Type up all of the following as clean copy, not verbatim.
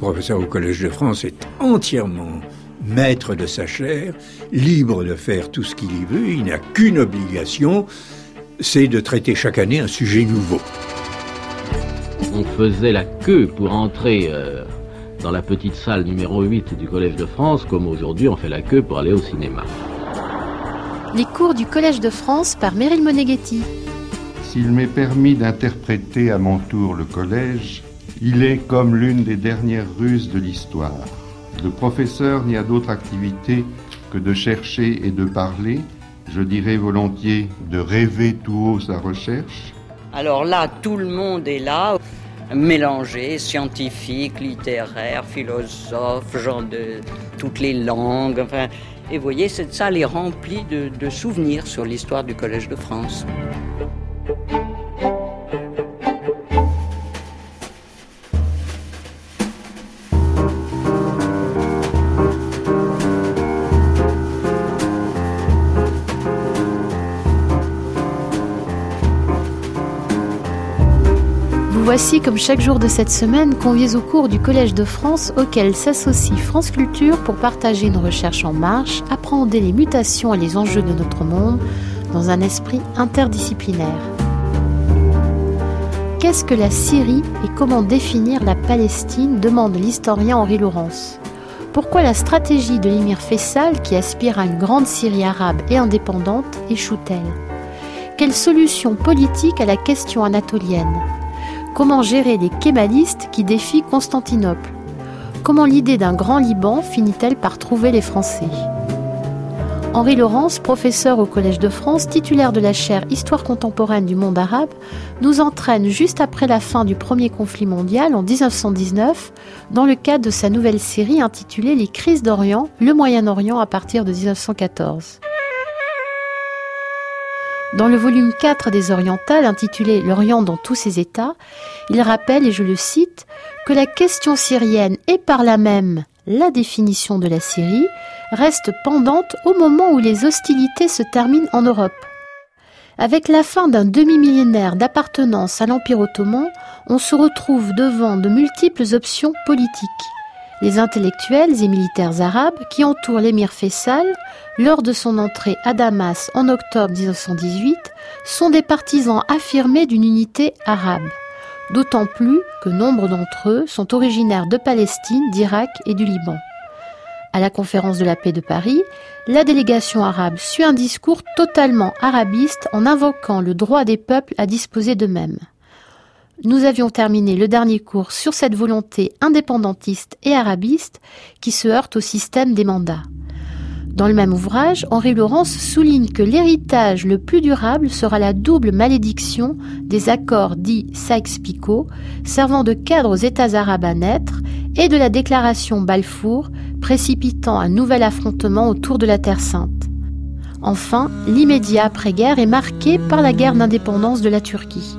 professeur au Collège de France est entièrement maître de sa chaire, libre de faire tout ce qu'il y veut. Il n'a qu'une obligation, c'est de traiter chaque année un sujet nouveau. On faisait la queue pour entrer dans la petite salle numéro 8 du Collège de France, comme aujourd'hui on fait la queue pour aller au cinéma. Les cours du Collège de France par Meryl Moneghetti. S'il m'est permis d'interpréter à mon tour le collège, il est comme l'une des dernières ruses de l'histoire. Le professeur n'y a d'autre activité que de chercher et de parler, je dirais volontiers de rêver tout haut sa recherche. Alors là, tout le monde est là, mélangé, scientifique, littéraire, philosophe, gens de toutes les langues. Enfin, et vous voyez, cette salle est remplie de souvenirs sur l'histoire du Collège de France. Voici, comme chaque jour de cette semaine, conviés au cours du Collège de France auquel s'associe France Culture pour partager une recherche en marche, appréhender les mutations et les enjeux de notre monde dans un esprit interdisciplinaire. Qu'est-ce que la Syrie et comment définir la Palestine, demande l'historien Henri Laurence. Pourquoi la stratégie de l'émir Faisal, qui aspire à une grande Syrie arabe et indépendante, échoue-t-elle ? Quelle solution politique à la question anatolienne ? Comment gérer les kémalistes qui défient Constantinople ? Comment l'idée d'un grand Liban finit-elle par trouver les Français ? Henri Laurence, professeur au Collège de France, titulaire de la chaire Histoire contemporaine du monde arabe, nous entraîne juste après la fin du premier conflit mondial en 1919 dans le cadre de sa nouvelle série intitulée Les crises d'Orient, le Moyen-Orient à partir de 1914. Dans le volume 4 des Orientales, intitulé « L'Orient dans tous ses états », il rappelle, et je le cite, que la question syrienne et par là même la définition de la Syrie reste pendante au moment où les hostilités se terminent en Europe. Avec la fin d'un demi-millénaire d'appartenance à l'Empire ottoman, on se retrouve devant de multiples options politiques. Les intellectuels et militaires arabes qui entourent l'émir Faisal lors de son entrée à Damas en octobre 1918 sont des partisans affirmés d'une unité arabe, d'autant plus que nombre d'entre eux sont originaires de Palestine, d'Irak et du Liban. À la conférence de la paix de Paris, la délégation arabe suit un discours totalement arabiste en invoquant le droit des peuples à disposer d'eux-mêmes. Nous avions terminé le dernier cours sur cette volonté indépendantiste et arabiste qui se heurte au système des mandats. Dans le même ouvrage, Henri Laurence souligne que l'héritage le plus durable sera la double malédiction des accords dits Sykes-Picot, servant de cadre aux États arabes à naître, et de la déclaration Balfour, précipitant un nouvel affrontement autour de la Terre Sainte. Enfin, l'immédiat après-guerre est marqué par la guerre d'indépendance de la Turquie.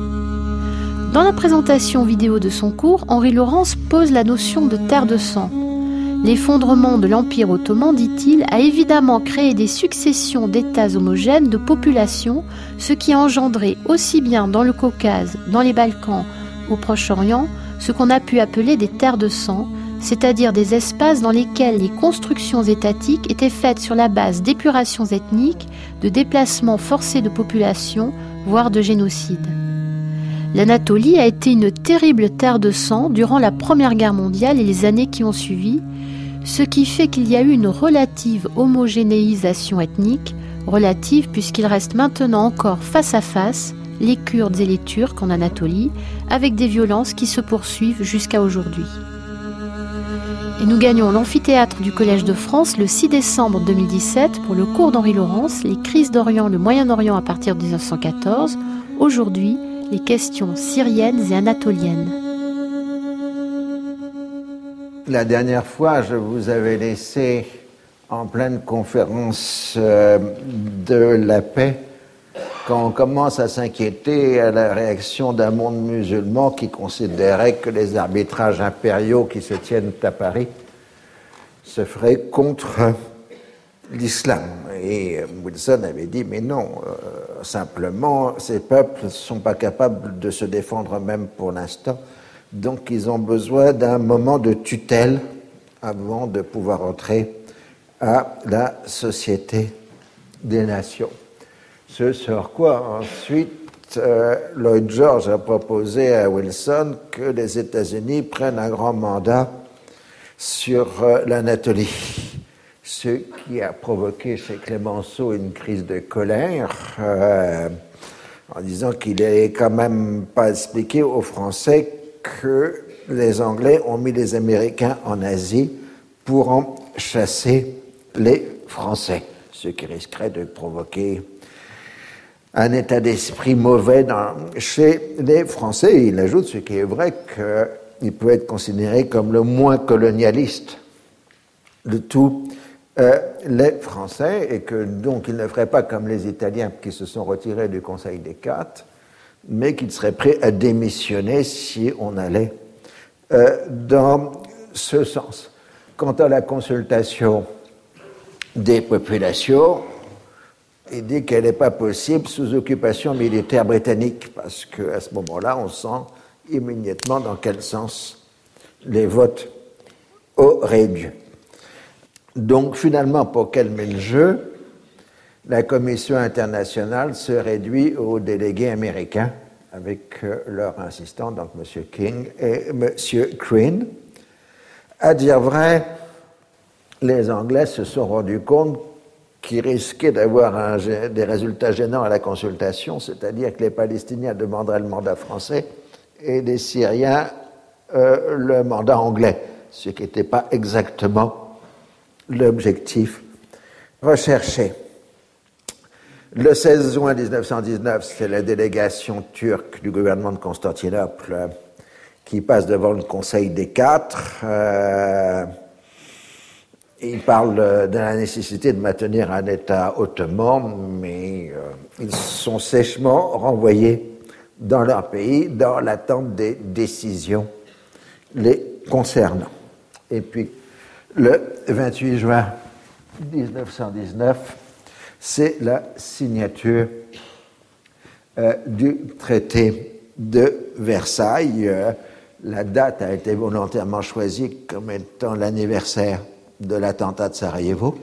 Dans la présentation vidéo de son cours, Henri Laurence pose la notion de terre de sang. L'effondrement de l'Empire ottoman, dit-il, a évidemment créé des successions d'États homogènes de populations, ce qui a engendré aussi bien dans le Caucase, dans les Balkans, au Proche-Orient, ce qu'on a pu appeler des terres de sang, c'est-à-dire des espaces dans lesquels les constructions étatiques étaient faites sur la base d'épurations ethniques, de déplacements forcés de population, voire de génocide. L'Anatolie a été une terrible terre de sang durant la Première Guerre mondiale et les années qui ont suivi, ce qui fait qu'il y a eu une relative homogénéisation ethnique, relative puisqu'il reste maintenant encore face à face les Kurdes et les Turcs en Anatolie, avec des violences qui se poursuivent jusqu'à aujourd'hui. Et nous gagnons l'amphithéâtre du Collège de France le 6 décembre 2017 pour le cours d'Henri Laurence, Les crises d'Orient, le Moyen-Orient à partir de 1914, aujourd'hui, les questions syriennes et anatoliennes. La dernière fois, je vous avais laissé en pleine conférence de la paix quand on commence à s'inquiéter à la réaction d'un monde musulman qui considérait que les arbitrages impériaux qui se tiennent à Paris se feraient contre l'islam. Et Wilson avait dit, mais non, simplement, ces peuples ne sont pas capables de se défendre même pour l'instant. Donc ils ont besoin d'un moment de tutelle avant de pouvoir entrer à la Société des Nations. Ce sur quoi ensuite Lloyd George a proposé à Wilson que les États-Unis prennent un grand mandat sur l'Anatolie, ce qui a provoqué chez Clemenceau une crise de colère en disant qu'il n'allait quand même pas expliquer aux Français que les Anglais ont mis les Américains en Asie pour en chasser les Français, ce qui risquerait de provoquer un état d'esprit mauvais chez les Français. Et il ajoute, ce qui est vrai, qu'il peut être considéré comme le moins colonialiste de tous les Français, et que donc il ne ferait pas comme les Italiens qui se sont retirés du Conseil des Quatre, mais qu'il serait prêt à démissionner si on allait dans ce sens. Quant à la consultation des populations, il dit qu'elle n'est pas possible sous occupation militaire britannique, parce qu'à ce moment-là, on sent immédiatement dans quel sens les votes auraient lieu. Donc finalement, pour calmer le jeu, la Commission internationale se réduit aux délégués américains, avec leur assistant, donc M. King et M. Crean. À dire vrai, les Anglais se sont rendus compte qu'ils risquaient d'avoir des résultats gênants à la consultation, c'est-à-dire que les Palestiniens demanderaient le mandat français et les Syriens le mandat anglais, ce qui n'était pas exactement l'objectif recherché. Le 16 juin 1919, c'est la délégation turque du gouvernement de Constantinople qui passe devant le Conseil des Quatre. Ils parlent de la nécessité de maintenir un État ottoman, mais ils sont sèchement renvoyés dans leur pays dans l'attente des décisions les concernant. Et puis, le 28 juin 1919, c'est la signature du traité de Versailles. La date a été volontairement choisie comme étant l'anniversaire de l'attentat de Sarajevo.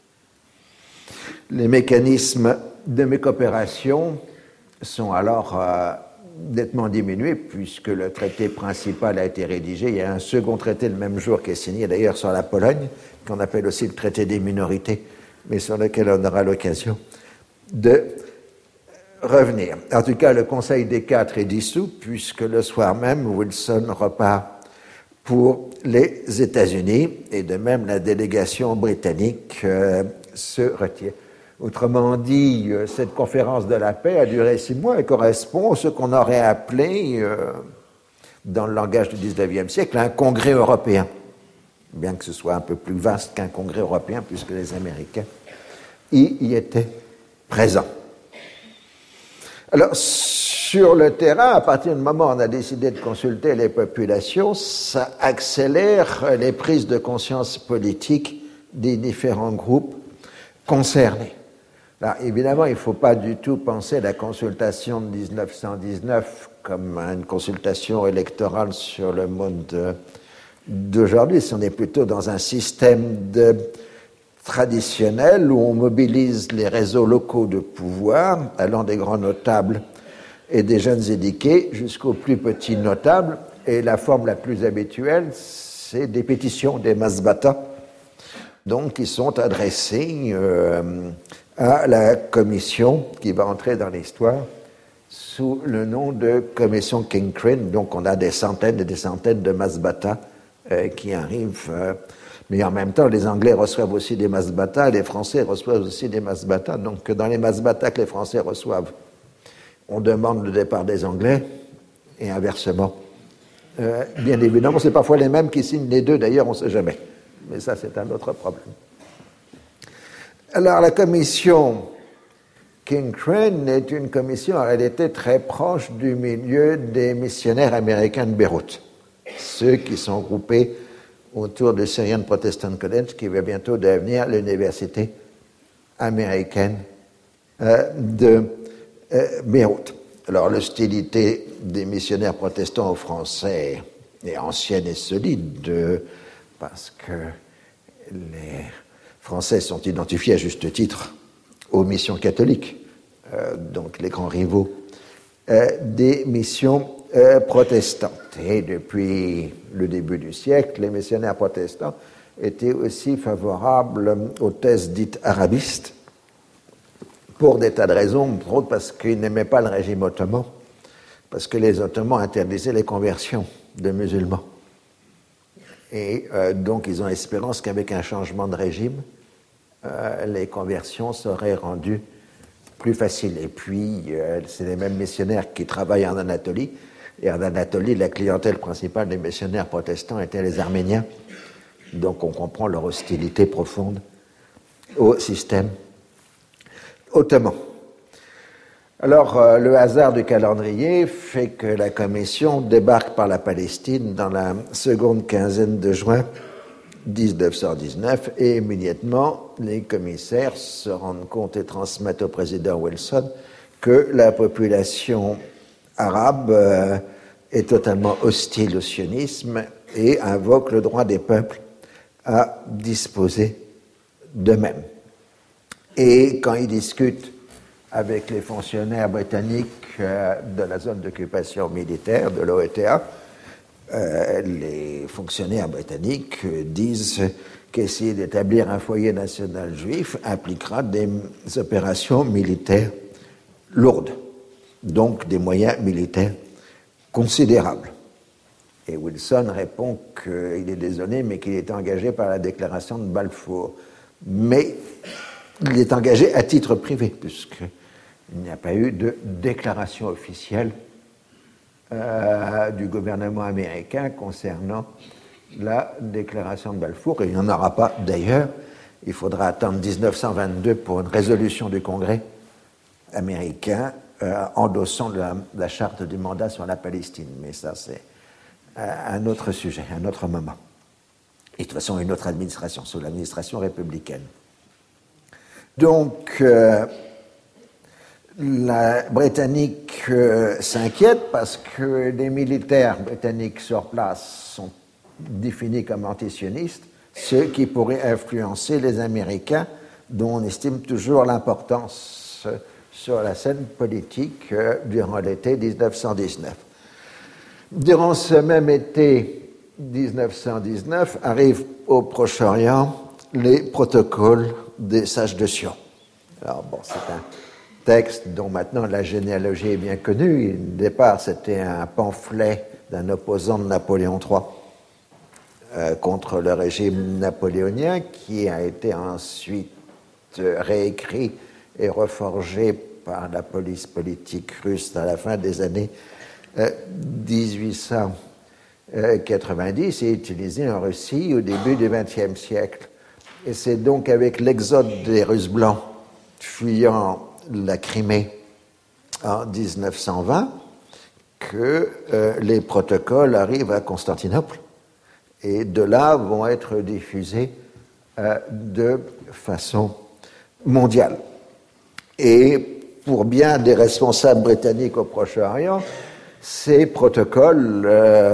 Les mécanismes de coopération sont alors nettement diminués puisque le traité principal a été rédigé. Il y a un second traité le même jour qui est signé d'ailleurs sur la Pologne, qu'on appelle aussi le traité des minorités, mais sur lequel on aura l'occasion de revenir. En tout cas, le Conseil des Quatre est dissous puisque le soir même, Wilson repart pour les États-Unis, et de même la délégation britannique se retire. Autrement dit, cette conférence de la paix a duré 6 mois et correspond à ce qu'on aurait appelé, dans le langage du XIXe siècle, un congrès européen, bien que ce soit un peu plus vaste qu'un congrès européen, puisque les Américains y étaient présents. Alors, sur le terrain, à partir du moment où on a décidé de consulter les populations, ça accélère les prises de conscience politiques des différents groupes concernés. Alors, évidemment, il ne faut pas du tout penser la consultation de 1919 comme une consultation électorale sur le monde d'aujourd'hui. On est plutôt dans un système traditionnel où on mobilise les réseaux locaux de pouvoir, allant des grands notables et des jeunes édiqués jusqu'aux plus petits notables. Et la forme la plus habituelle, c'est des pétitions, des masbata, donc qui sont adressées à la commission qui va entrer dans l'histoire sous le nom de commission King-Crane. Donc on a des centaines et des centaines de masbata qui arrivent. Mais en même temps, les Anglais reçoivent aussi des masbata, les Français reçoivent aussi des masbata. Donc dans les masbata que les Français reçoivent, on demande le départ des Anglais, et inversement. Bien évidemment, c'est parfois les mêmes qui signent les deux, d'ailleurs, on ne sait jamais. Mais ça, c'est un autre problème. Alors, la commission King-Crane est une commission, en réalité, très proche du milieu des missionnaires américains de Beyrouth. Ceux qui sont groupés autour du Syrian Protestant College, qui va bientôt devenir l'université américaine de Beyrouth. Alors, l'hostilité des missionnaires protestants aux Français et ancienne et solide, parce que les Français sont identifiés à juste titre aux missions catholiques, donc les grands rivaux des missions protestantes. Et depuis le début du siècle, les missionnaires protestants étaient aussi favorables aux thèses dites arabistes, pour des tas de raisons, entre autres parce qu'ils n'aimaient pas le régime ottoman, parce que les Ottomans interdisaient les conversions de musulmans. Et donc ils ont espérance qu'avec un changement de régime, les conversions seraient rendues plus faciles. Et puis, c'est les mêmes missionnaires qui travaillent en Anatolie. Et en Anatolie, la clientèle principale des missionnaires protestants était les Arméniens. Donc on comprend leur hostilité profonde au système ottoman. Alors, le hasard du calendrier fait que la commission débarque par la Palestine dans la seconde quinzaine de juin 1919 et immédiatement, les commissaires se rendent compte et transmettent au président Wilson que la population arabe est totalement hostile au sionisme et invoque le droit des peuples à disposer d'eux-mêmes. Et quand ils discutent avec les fonctionnaires britanniques de la zone d'occupation militaire de l'OETA, les fonctionnaires britanniques disent qu'essayer d'établir un foyer national juif impliquera des opérations militaires lourdes, donc des moyens militaires considérables. Et Wilson répond qu'il est désolé, mais qu'il est engagé par la déclaration de Balfour. Mais il est engagé à titre privé, puisqu'il n'y a pas eu de déclaration officielle du gouvernement américain concernant la déclaration de Balfour. Et il n'y en aura pas d'ailleurs. Il faudra attendre 1922 pour une résolution du Congrès américain endossant la charte du mandat sur la Palestine. Mais ça, c'est un autre sujet, un autre moment. Et de toute façon, une autre administration, sous l'administration républicaine. Donc, la Britannique s'inquiète parce que les militaires britanniques sur place sont définis comme antisionistes, ce qui pourrait influencer les Américains, dont on estime toujours l'importance sur la scène politique durant l'été 1919. Durant ce même été 1919, arrivent au Proche-Orient les protocoles des sages de Sion. Alors bon, c'est un texte dont maintenant la généalogie est bien connue. Au départ, c'était un pamphlet d'un opposant de Napoléon III contre le régime napoléonien, qui a été ensuite réécrit et reforgé par la police politique russe à la fin des années 1890 et utilisé en Russie au début du XXe siècle. Et c'est donc avec l'exode des Russes blancs fuyant la Crimée en 1920 que les protocoles arrivent à Constantinople et de là vont être diffusés de façon mondiale. Et pour bien des responsables britanniques au Proche-Orient, ces protocoles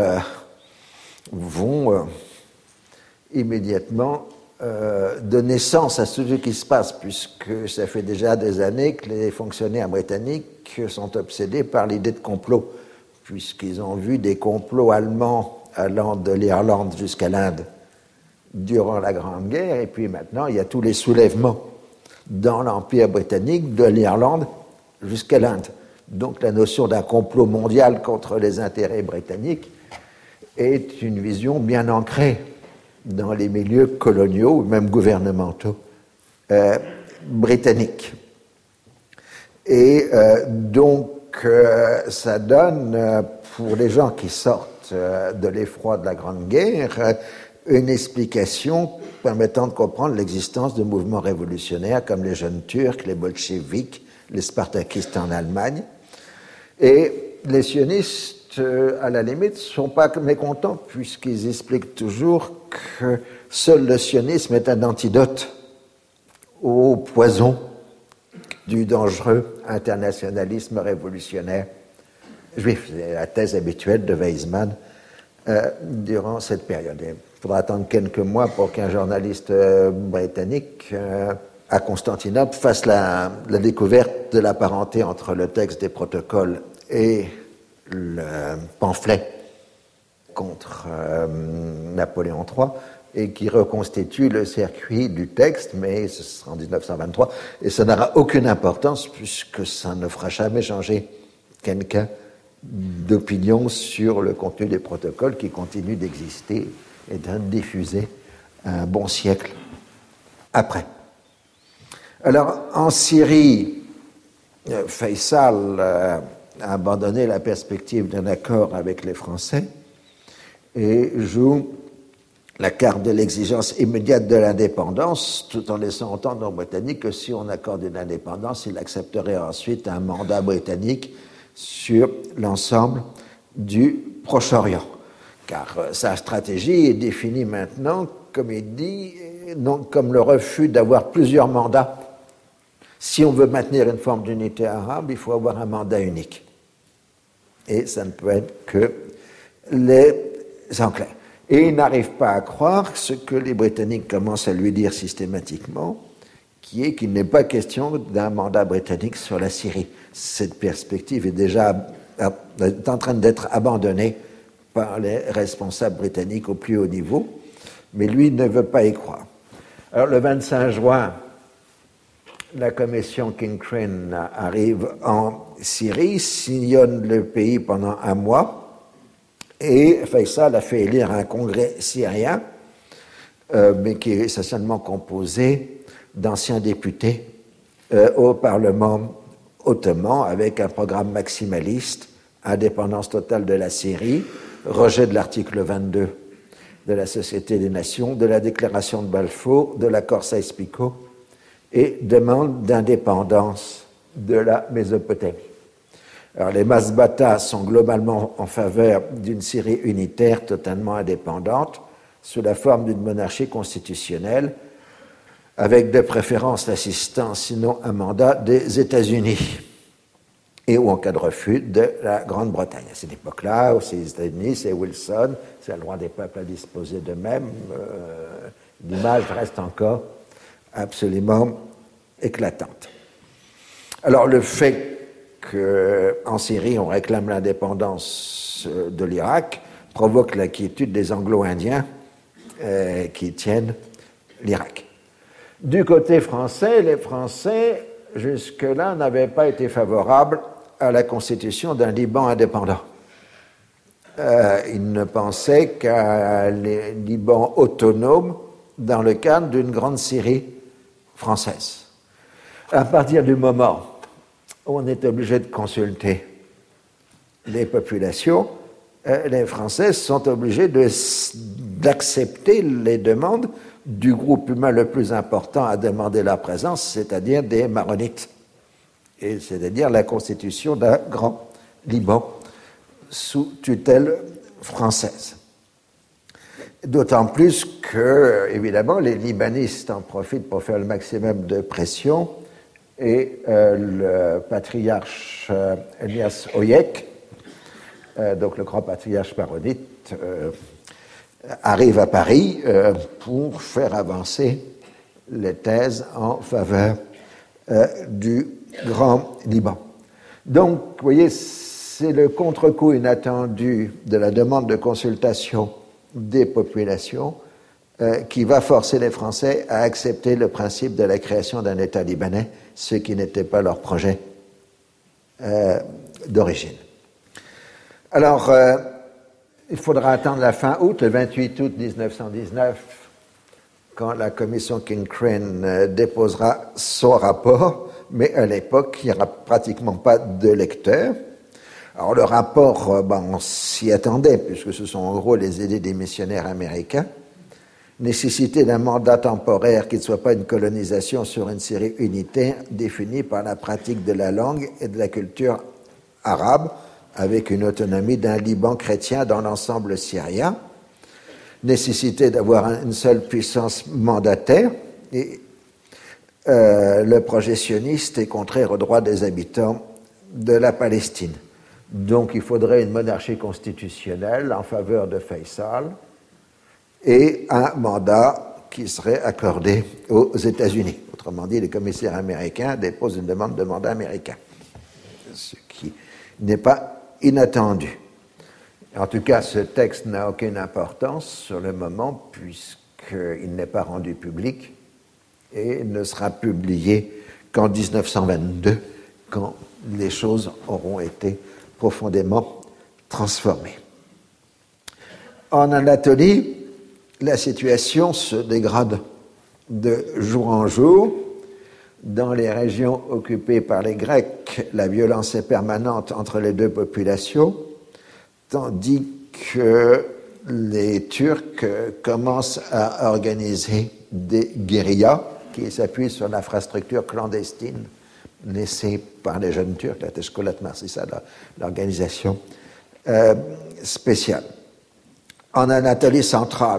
vont immédiatement donner sens à ce qui se passe, puisque ça fait déjà des années que les fonctionnaires britanniques sont obsédés par l'idée de complot, puisqu'ils ont vu des complots allemands allant de l'Irlande jusqu'à l'Inde durant la Grande Guerre, et puis maintenant il y a tous les soulèvements dans l'Empire britannique de l'Irlande jusqu'à l'Inde. Donc la notion d'un complot mondial contre les intérêts britanniques est une vision bien ancrée dans les milieux coloniaux, ou même gouvernementaux britanniques. Et donc ça donne, pour les gens qui sortent de l'effroi de la Grande Guerre, une explication permettant de comprendre l'existence de mouvements révolutionnaires comme les Jeunes Turcs, les bolcheviks, les spartakistes en Allemagne. Et les sionistes, à la limite, ne sont pas mécontents, puisqu'ils expliquent toujours que seul le sionisme est un antidote au poison du dangereux internationalisme révolutionnaire juif. C'est la thèse habituelle de Weizmann durant cette période. Il faudra attendre quelques mois pour qu'un journaliste britannique à Constantinople fasse la découverte de la parenté entre le texte des protocoles et le pamphlet contre Napoléon III, et qui reconstitue le circuit du texte, mais ce sera en 1923, et ça n'aura aucune importance puisque ça ne fera jamais changer quelqu'un d'opinion sur le contenu des protocoles qui continuent d'exister et d'être diffusés un bon siècle après. Alors, en Syrie, Faisal a abandonné la perspective d'un accord avec les Français et joue la carte de l'exigence immédiate de l'indépendance, tout en laissant entendre aux Britanniques que si on accorde une indépendance, il accepterait ensuite un mandat britannique sur l'ensemble du Proche-Orient. Car sa stratégie est définie maintenant, comme il dit, non comme le refus d'avoir plusieurs mandats. Si on veut maintenir une forme d'unité arabe, il faut avoir un mandat unique. Et ça ne peut être que les Anglais. Et il n'arrive pas à croire ce que les Britanniques commencent à lui dire systématiquement, qui est qu'il n'est pas question d'un mandat britannique sur la Syrie. Cette perspective est déjà en train d'être abandonnée par les responsables britanniques au plus haut niveau, mais lui ne veut pas y croire. Alors le 25 juin, la commission King-Crane arrive en Syrie, sillonne le pays pendant un mois, et Faisal a fait élire un congrès syrien, mais qui est essentiellement composé d'anciens députés au Parlement ottoman, avec un programme maximaliste, indépendance totale de la Syrie, rejet de l'article 22 de la Société des Nations, de la déclaration de Balfour, de l'accord Sykes-Picot, et demande d'indépendance de la Mésopotamie. Alors, les Masbatas sont globalement en faveur d'une Syrie unitaire totalement indépendante, sous la forme d'une monarchie constitutionnelle, avec de préférence l'assistance, sinon un mandat des États-Unis, et ou en cas de refus de la Grande-Bretagne. À cette époque-là, c'est les États-Unis, c'est Wilson, c'est le droit des peuples à disposer d'eux-mêmes. L'image reste encore absolument éclatante. Alors, le fait qu'en Syrie, on réclame l'indépendance de l'Irak provoque l'inquiétude des Anglo-Indiens qui tiennent l'Irak. Du côté français, les Français, jusque-là, n'avaient pas été favorables à la constitution d'un Liban indépendant. Ils ne pensaient qu'à un Liban autonome dans le cadre d'une grande Syrie française. À partir du moment où on est obligé de consulter les populations, les Français sont obligés d'accepter les demandes du groupe humain le plus important à demander leur présence, c'est-à-dire des Maronites, et c'est-à-dire la constitution d'un grand Liban sous tutelle française. D'autant plus que, évidemment, les libanistes en profitent pour faire le maximum de pression, et le patriarche Elias Oyek, donc le grand patriarche maronite, arrive à Paris pour faire avancer les thèses en faveur du Grand Liban. Donc, vous voyez, c'est le contre-coup inattendu de la demande de consultation des populations qui va forcer les Français à accepter le principe de la création d'un État libanais, ce qui n'était pas leur projet d'origine. Alors, il faudra attendre la fin août, le 28 août 1919, quand la commission King-Crane déposera son rapport, mais à l'époque, il n'y aura pratiquement pas de lecteurs. Alors, le rapport, on s'y attendait, puisque ce sont en gros les idées des missionnaires américains. Nécessité d'un mandat temporaire qui ne soit pas une colonisation sur une Syrie unitaire définie par la pratique de la langue et de la culture arabe, avec une autonomie d'un Liban chrétien dans l'ensemble syrien, nécessité d'avoir une seule puissance mandataire, et le projet sioniste est contraire aux droits des habitants de la Palestine. Donc il faudrait une monarchie constitutionnelle en faveur de Faisal et un mandat qui serait accordé aux États-Unis. Autrement dit, les commissaires américains déposent une demande de mandat américain, ce qui n'est pas inattendu. En tout cas, ce texte n'a aucune importance sur le moment puisqu'il n'est pas rendu public et ne sera publié qu'en 1922, quand les choses auront été profondément transformées. En Anatolie, la situation se dégrade de jour en jour. Dans les régions occupées par les Grecs, la violence est permanente entre les deux populations, tandis que les Turcs commencent à organiser des guérillas qui s'appuient sur l'infrastructure clandestine laissée par les jeunes Turcs, la Teşkilat Marsisa, l'organisation spéciale. En Anatolie centrale,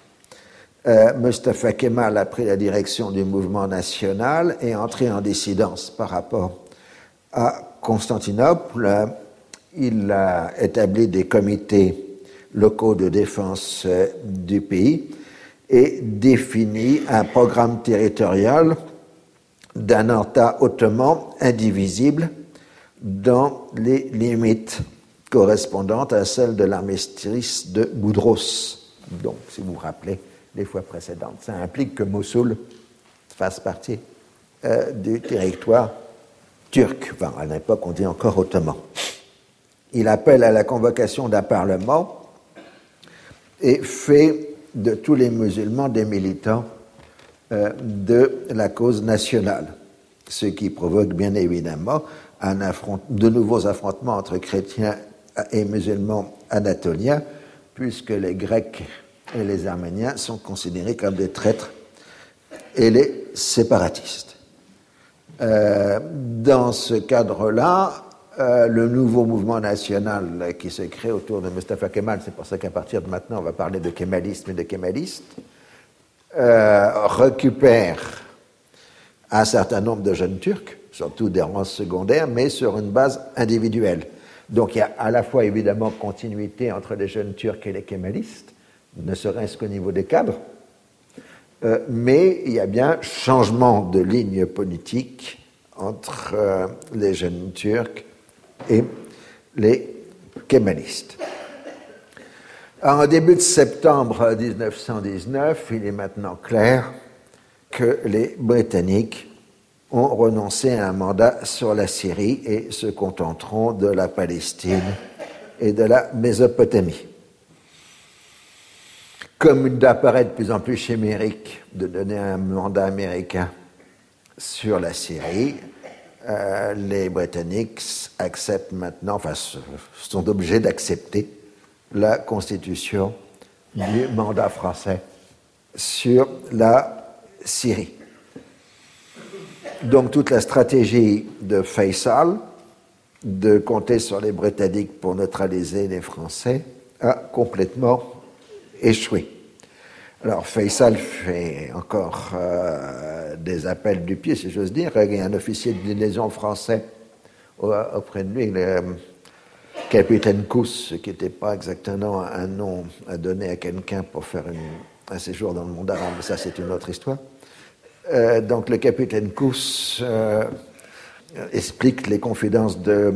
Mustafa Kemal a pris la direction du mouvement national et est entré en dissidence par rapport à Constantinople. Il a établi des comités locaux de défense du pays et défini un programme territorial d'un État ottoman indivisible dans les limites correspondantes à celles de l'armistice de Boudros. Donc, si vous vous rappelez les fois précédentes, ça implique que Mossoul fasse partie du territoire turc. Enfin, à l'époque, on dit encore ottoman. Il appelle à la convocation d'un parlement et fait de tous les musulmans des militants de la cause nationale, ce qui provoque bien évidemment de nouveaux affrontements entre chrétiens et musulmans anatoliens, puisque les Grecs et les Arméniens sont considérés comme des traîtres et les séparatistes. Dans ce cadre-là, le nouveau mouvement national qui se crée autour de Mustafa Kemal, c'est pour ça qu'à partir de maintenant on va parler de kémalisme et de kémalistes, récupère un certain nombre de jeunes Turcs, surtout des rangs secondaires, mais sur une base individuelle. Donc il y a à la fois évidemment continuité entre les jeunes Turcs et les kémalistes, ne serait-ce qu'au niveau des cadres, mais il y a bien changement de ligne politique entre les jeunes Turcs et les kémalistes. En début de septembre 1919, il est maintenant clair que les Britanniques ont renoncé à un mandat sur la Syrie et se contenteront de la Palestine et de la Mésopotamie. Comme il apparaît de plus en plus chimérique de donner un mandat américain sur la Syrie, les Britanniques acceptent maintenant, enfin, sont obligés d'accepter la constitution du mandat français sur la Syrie. Donc toute la stratégie de Faisal de compter sur les Britanniques pour neutraliser les Français a complètement échoué. Alors Faisal fait encore des appels du pied, si j'ose dire. Il y a un officier de liaison français auprès de lui, le capitaine Kous, qui n'était pas exactement un nom à donner à quelqu'un pour faire un séjour dans le monde arabe, mais ça c'est une autre histoire. Donc le capitaine Kous explique les confidences de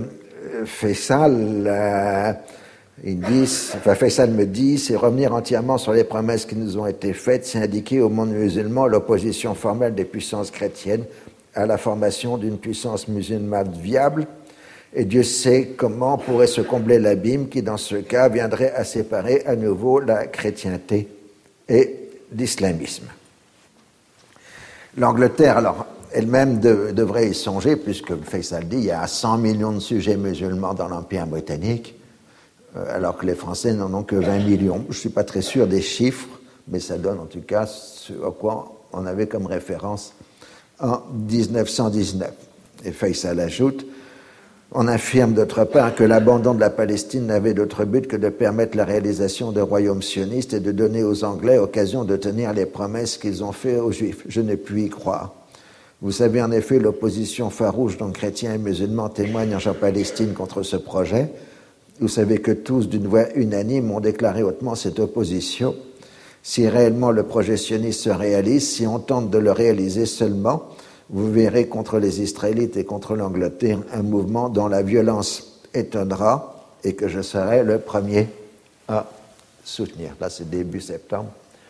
Faisal. Faisal me dit, c'est revenir entièrement sur les promesses qui nous ont été faites, c'est indiquer au monde musulman l'opposition formelle des puissances chrétiennes à la formation d'une puissance musulmane viable, et Dieu sait comment pourrait se combler l'abîme qui, dans ce cas, viendrait à séparer à nouveau la chrétienté et l'islamisme. L'Angleterre, alors, elle-même devrait y songer, puisque Faisal dit il y a 100 millions de sujets musulmans dans l'Empire britannique, alors que les Français n'en ont que 20 millions. Je ne suis pas très sûr des chiffres, mais ça donne en tout cas ce à quoi on avait comme référence en 1919. Et Faisal ajoute, on affirme d'autre part que l'abandon de la Palestine n'avait d'autre but que de permettre la réalisation de royaumes sionistes et de donner aux Anglais occasion de tenir les promesses qu'ils ont faites aux Juifs. Je ne puis y croire. Vous savez en effet l'opposition farouche dont chrétiens et musulmans témoignent en Palestine contre ce projet. Vous savez que tous, d'une voix unanime, ont déclaré hautement cette opposition. Si réellement le projet sioniste se réalise, si on tente de le réaliser seulement, vous verrez contre les Israélites et contre l'Angleterre un mouvement dont la violence étonnera et que je serai le premier à soutenir. Là, c'est début septembre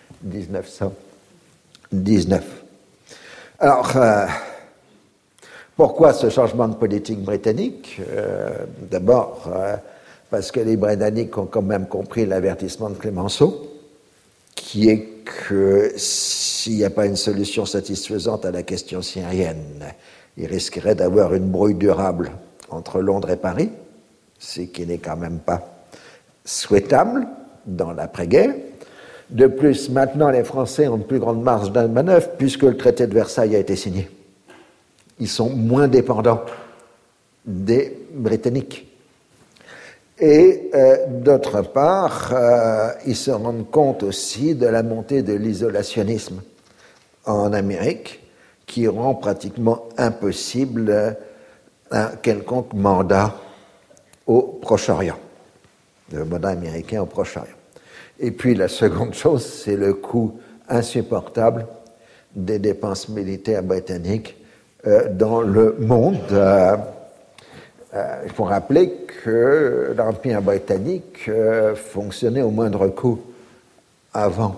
1919. Alors, pourquoi ce changement de politique britannique ? D'abord, parce que les Britanniques ont quand même compris l'avertissement de Clemenceau, qui est que s'il n'y a pas une solution satisfaisante à la question syrienne, il risquerait d'avoir une brouille durable entre Londres et Paris, ce qui n'est quand même pas souhaitable dans l'après-guerre. De plus, maintenant, les Français ont une plus grande marge de manœuvre puisque le traité de Versailles a été signé. Ils sont moins dépendants des Britanniques. Et d'autre part, ils se rendent compte aussi de la montée de l'isolationnisme en Amérique qui rend pratiquement impossible un quelconque mandat au Proche-Orient, le mandat américain au Proche-Orient. Et puis la seconde chose, c'est le coût insupportable des dépenses militaires britanniques dans le monde. Il faut rappeler que l'Empire britannique fonctionnait au moindre coût avant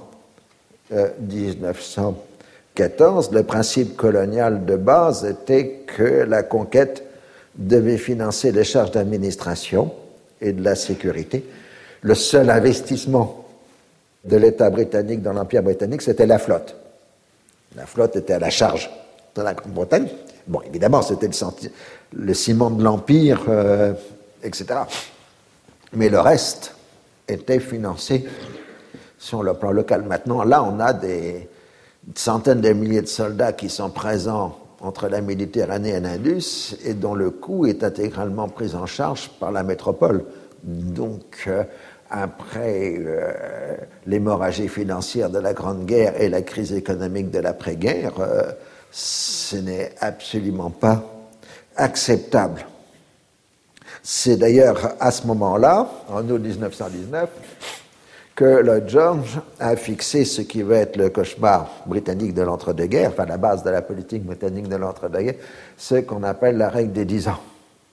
1914. Le principe colonial de base était que la conquête devait financer les charges d'administration et de la sécurité. Le seul investissement de l'État britannique dans l'Empire britannique, c'était la flotte. La flotte était à la charge de la Grande-Bretagne. Bon, évidemment, c'était le ciment de l'Empire, etc. Mais le reste était financé sur le plan local. Maintenant, là, on a des centaines de milliers de soldats qui sont présents entre la Méditerranée et l'Indus et dont le coût est intégralement pris en charge par la métropole. Donc, après l'hémorragie financière de la Grande Guerre et la crise économique de l'après-guerre, ce n'est absolument pas acceptable. C'est d'ailleurs à ce moment-là, en août 1919, que Lloyd George a fixé ce qui va être le cauchemar britannique de l'entre-deux-guerres, enfin la base de la politique britannique de l'entre-deux-guerres, ce qu'on appelle la règle des 10 ans.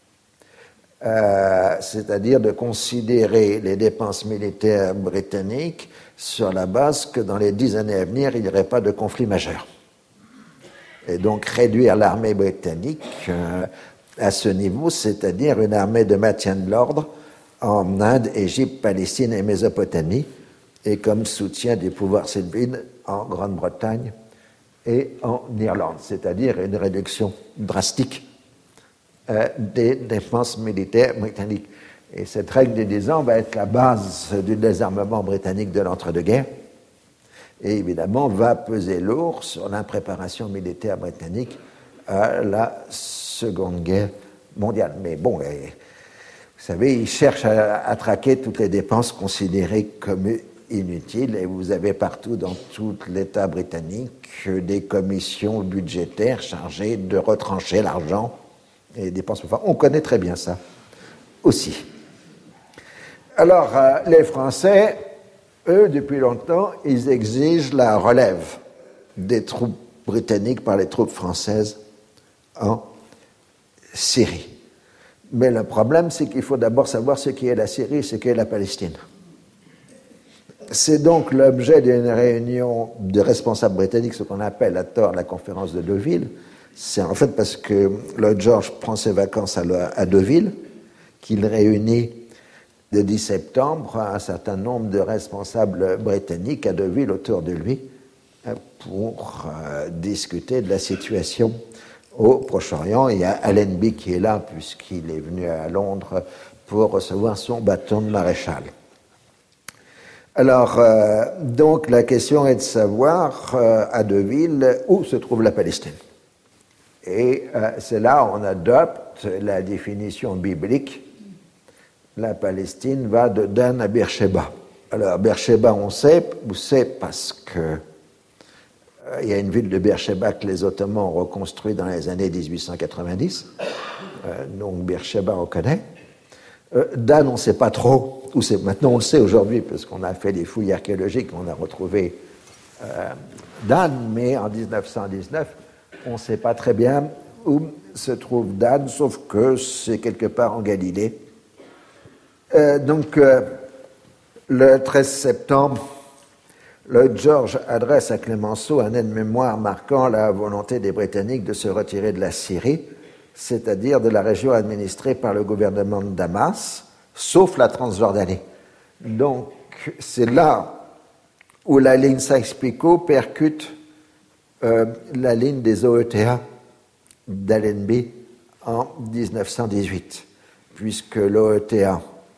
C'est-à-dire de considérer les dépenses militaires britanniques sur la base que dans les 10 années à venir, il n'y aurait pas de conflit majeur. Et donc réduire l'armée britannique à ce niveau, c'est-à-dire une armée de maintien de l'ordre en Inde, Égypte, Palestine et Mésopotamie, et comme soutien des pouvoirs selvides en Grande-Bretagne et en Irlande, c'est-à-dire une réduction drastique des dépenses militaires britanniques. Et cette règle des 10 ans va être la base du désarmement britannique de l'entre-deux-guerres et évidemment va peser lourd sur l'impréparation militaire britannique à la Seconde Guerre mondiale. Mais bon, vous savez, ils cherchent à traquer toutes les dépenses considérées comme inutiles et vous avez partout dans tout l'État britannique des commissions budgétaires chargées de retrancher l'argent et les dépenses. Enfin, on connaît très bien ça aussi. Alors, les Français, eux, depuis longtemps, ils exigent la relève des troupes britanniques par les troupes françaises en Syrie. Mais le problème, c'est qu'il faut d'abord savoir ce qu'est la Syrie et ce qu'est la Palestine. C'est donc l'objet d'une réunion de responsables britanniques, ce qu'on appelle à tort la conférence de Deauville. C'est en fait parce que Lloyd George prend ses vacances à Deauville qu'il réunit le 10 septembre un certain nombre de responsables britanniques à Deauville autour de lui pour discuter de la situation au Proche-Orient. Il y a Allenby qui est là puisqu'il est venu à Londres pour recevoir son bâton de maréchal. Alors, donc la question est de savoir à Deauville où se trouve la Palestine. Et c'est là où on adopte la définition biblique. La Palestine va de Dan à Beersheba. Alors, Beersheba, on sait où c'est parce que il y a une ville de Beersheba que les Ottomans ont reconstruite dans les années 1890. Donc Beersheba, on connaît. Dan, on ne sait pas trop où c'est. Maintenant, on le sait aujourd'hui, parce qu'on a fait des fouilles archéologiques, on a retrouvé Dan, mais en 1919, on ne sait pas très bien où se trouve Dan, sauf que c'est quelque part en Galilée. Le 13 septembre, Lloyd George adresse à Clemenceau un aide-mémoire marquant la volonté des Britanniques de se retirer de la Syrie, c'est-à-dire de la région administrée par le gouvernement de Damas, sauf la Transjordanie. Donc, c'est là où la ligne Sykes-Picot percute la ligne des OETA d'Allenby en 1918, puisque l'OETA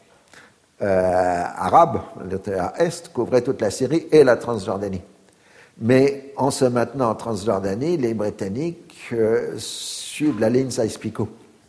arabe, l'OETA Est, couvrait toute la Syrie et la Transjordanie. Mais en se maintenant en Transjordanie, les Britanniques suivent la ligne Sykes-Picot.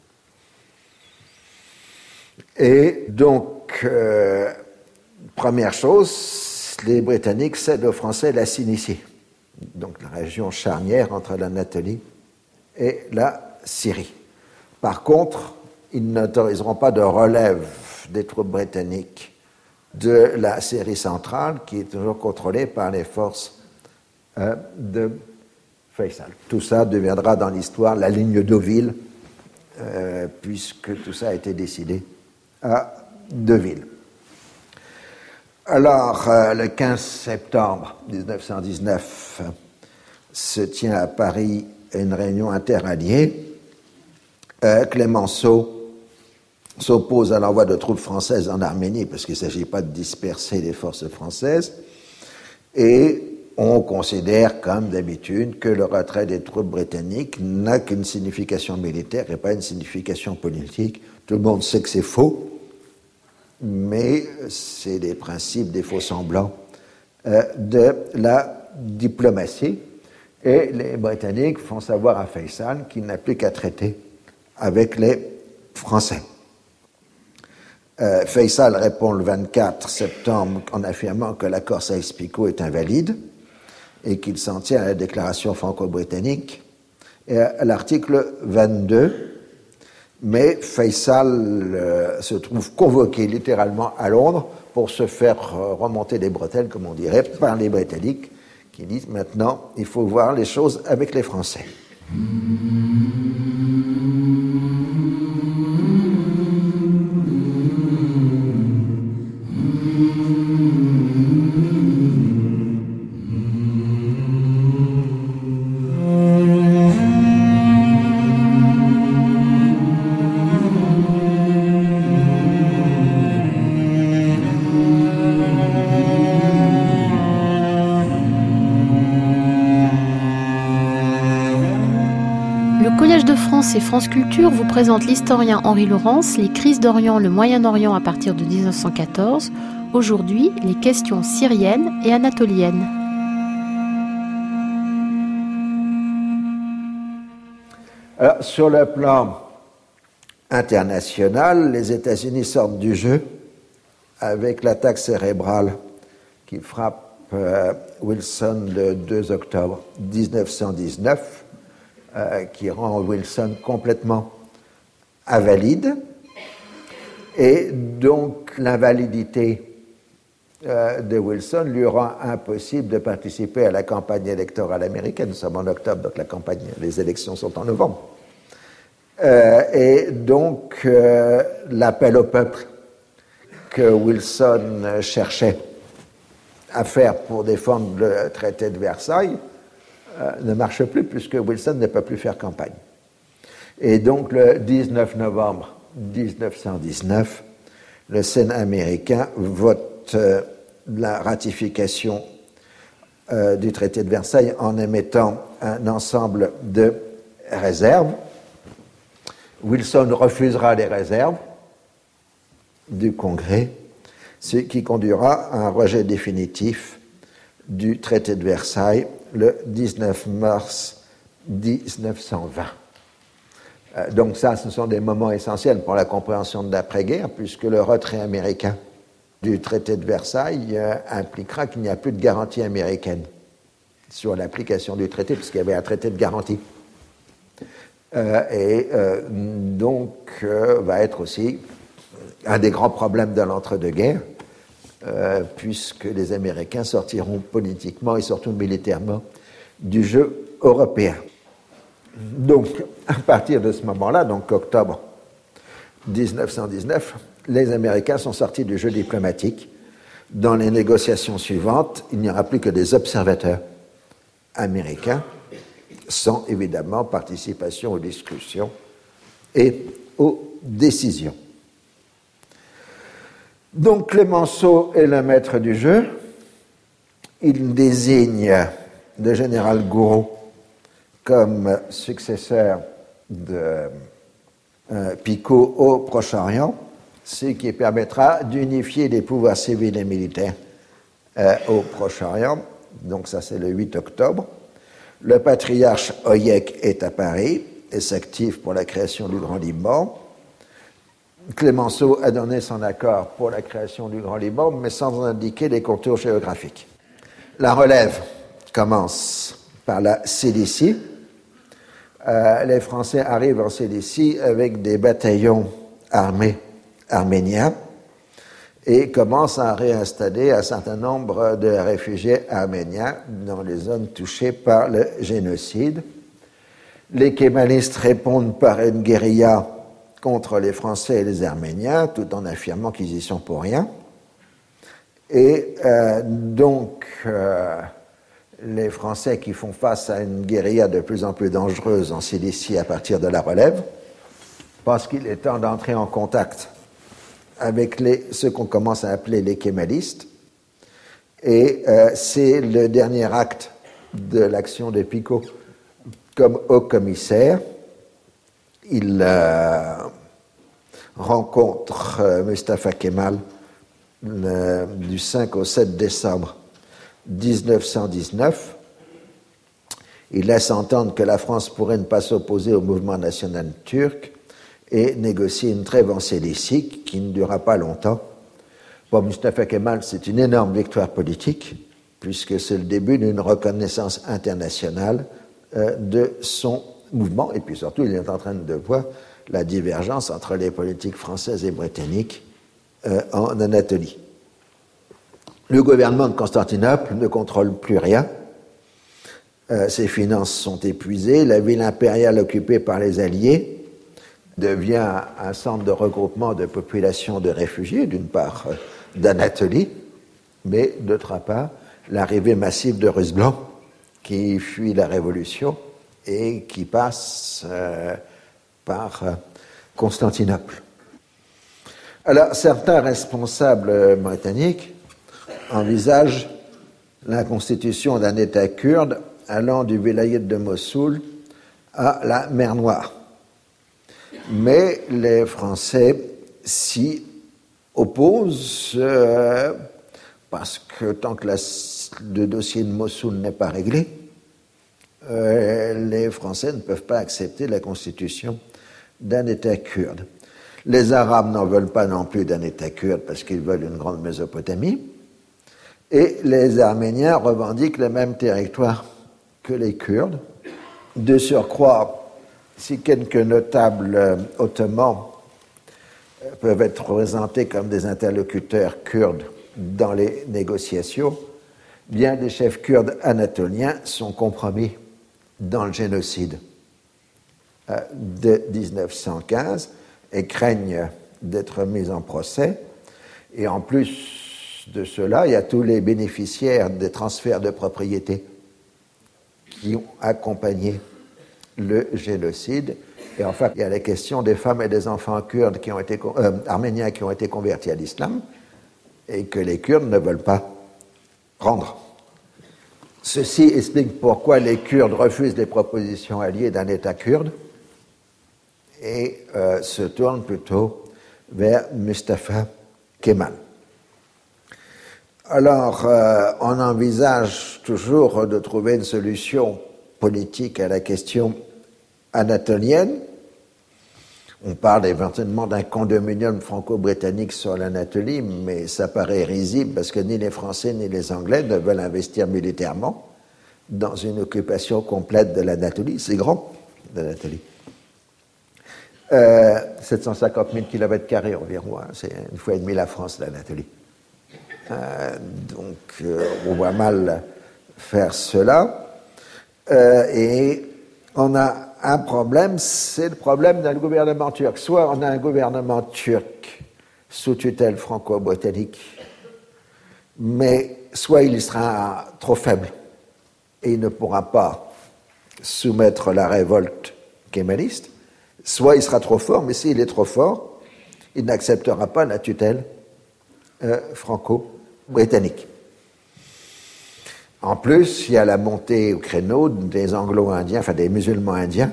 Et donc, première chose, les Britanniques cèdent aux Français la Cilicie, donc la région charnière entre l'Anatolie et la Syrie. Par contre, ils n'autoriseront pas de relève des troupes britanniques de la Syrie centrale, qui est toujours contrôlée par les forces de Faisal. Tout ça deviendra dans l'histoire la ligne Deauville, puisque tout ça a été décidé à Deauville. Alors, le 15 septembre 1919, se tient à Paris une réunion interalliée. Clemenceau s'oppose à l'envoi de troupes françaises en Arménie, parce qu'il ne s'agit pas de disperser les forces françaises, et on considère, comme d'habitude, que le retrait des troupes britanniques n'a qu'une signification militaire et pas une signification politique. Tout le monde sait que c'est faux, mais c'est les principes des faux-semblants de la diplomatie. Et les Britanniques font savoir à Faisal qu'il n'a plus qu'à traiter avec les Français. Faisal répond le 24 septembre en affirmant que l'accord Sykes-Picot est invalide et qu'il s'en tient à la déclaration franco-britannique et à l'article 22. Mais Faisal se trouve convoqué littéralement à Londres pour se faire remonter les bretelles, comme on dirait, par les Britanniques qui disent maintenant il faut voir les choses avec les Français. Et France Culture vous présente l'historien Henri Laurence, les crises d'Orient, le Moyen-Orient à partir de 1914. Aujourd'hui, les questions syriennes et anatoliennes. Alors, sur le plan international, les États-Unis sortent du jeu avec l'attaque cérébrale qui frappe Wilson le 2 octobre 1919. Qui rend Wilson complètement invalide. Et donc, l'invalidité de Wilson lui rend impossible de participer à la campagne électorale américaine. Nous sommes en octobre, donc les élections sont en novembre. Et donc, l'appel au peuple que Wilson cherchait à faire pour défendre le traité de Versailles ne marche plus, puisque Wilson ne peut plus faire campagne. Et donc, le 19 novembre 1919, le Sénat américain vote la ratification du traité de Versailles en émettant un ensemble de réserves. Wilson refusera les réserves du Congrès, ce qui conduira à un rejet définitif du traité de Versailles le 19 mars 1920. Donc ça, ce sont des moments essentiels pour la compréhension de l'après-guerre, puisque le retrait américain du traité de Versailles impliquera qu'il n'y a plus de garantie américaine sur l'application du traité, puisqu'il y avait un traité de garantie. Donc, va être aussi un des grands problèmes de l'entre-deux-guerres, puisque les Américains sortiront politiquement et surtout militairement du jeu européen. Donc, à partir de ce moment-là, donc octobre 1919, les Américains sont sortis du jeu diplomatique. Dans les négociations suivantes, il n'y aura plus que des observateurs américains, sans évidemment participation aux discussions et aux décisions. Donc Clemenceau est le maître du jeu. Il désigne le général Gouraud comme successeur de Picot au Proche-Orient, ce qui permettra d'unifier les pouvoirs civils et militaires au Proche-Orient. Donc ça, c'est le 8 octobre. Le patriarche Oyek est à Paris et s'active pour la création du Grand Liban. Clemenceau a donné son accord pour la création du Grand Liban, mais sans indiquer les contours géographiques. La relève commence par la Cilicie. Les Français arrivent en Cilicie avec des bataillons armés arméniens et commencent à réinstaller un certain nombre de réfugiés arméniens dans les zones touchées par le génocide. Les kémalistes répondent par une guérilla contre les Français et les Arméniens, tout en affirmant qu'ils y sont pour rien. Et les Français qui font face à une guérilla de plus en plus dangereuse en Cilicie à partir de la relève, pensent qu'il est temps d'entrer en contact avec ceux qu'on commence à appeler les kémalistes. Et c'est le dernier acte de l'action de Picot comme haut commissaire. Il rencontre Mustafa Kemal du 5 au 7 décembre 1919. Il laisse entendre que la France pourrait ne pas s'opposer au mouvement national turc et négocie une trêve en Cilicie qui ne durera pas longtemps. Pour Mustafa Kemal, c'est une énorme victoire politique, puisque c'est le début d'une reconnaissance internationale de son mouvement, et puis surtout, il est en train de voir la divergence entre les politiques françaises et britanniques en Anatolie. Le gouvernement de Constantinople ne contrôle plus rien. Ses finances sont épuisées. La ville impériale occupée par les Alliés devient un centre de regroupement de populations de réfugiés, d'une part d'Anatolie, mais d'autre part, l'arrivée massive de Russes blancs qui fuient la Révolution et qui passent par Constantinople. Alors, certains responsables britanniques envisagent la constitution d'un État kurde allant du vilayet de Mossoul à la mer Noire. Mais les Français s'y opposent parce que tant que le dossier de Mossoul n'est pas réglé, les Français ne peuvent pas accepter la constitution d'un État kurde. Les Arabes n'en veulent pas non plus d'un État kurde parce qu'ils veulent une grande Mésopotamie. Et les Arméniens revendiquent le même territoire que les Kurdes. De surcroît, si quelques notables ottomans peuvent être présentés comme des interlocuteurs kurdes dans les négociations, bien des chefs kurdes anatoliens sont compromis dans le génocide de 1915 et craignent d'être mis en procès. Et en plus de cela, il y a tous les bénéficiaires des transferts de propriété qui ont accompagné le génocide. Et enfin, il y a la question des femmes et des enfants kurdes qui ont été, arméniens qui ont été convertis à l'islam et que les Kurdes ne veulent pas prendre. Ceci explique pourquoi les Kurdes refusent les propositions alliées d'un État kurde et se tournent plutôt vers Mustafa Kemal. Alors, on envisage toujours de trouver une solution politique à la question anatolienne. On parle éventuellement d'un condominium franco-britannique sur l'Anatolie, mais ça paraît risible parce que ni les Français ni les Anglais ne veulent investir militairement. dans une occupation complète de l'Anatolie. C'est grand, l'Anatolie. 750 000 km² environ, hein, c'est une fois et demie la France, l'Anatolie. Donc, on voit mal faire cela. Et on a un problème, c'est le problème d'un gouvernement turc. Soit on a un gouvernement turc sous tutelle franco-britannique, mais soit il sera trop faible et il ne pourra pas soumettre la révolte kémaliste, soit il sera trop fort, mais s'il est trop fort, il n'acceptera pas la tutelle franco-britannique. En plus, il y a la montée au créneau des anglo-indiens, enfin des musulmans indiens,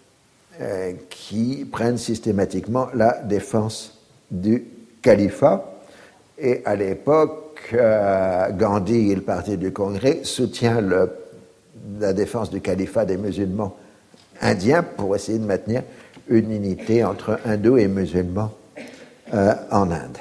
qui prennent systématiquement la défense du califat. Et à l'époque, Gandhi et le Parti du Congrès soutiennent la défense du califat des musulmans indiens pour essayer de maintenir une unité entre hindous et musulmans en Inde.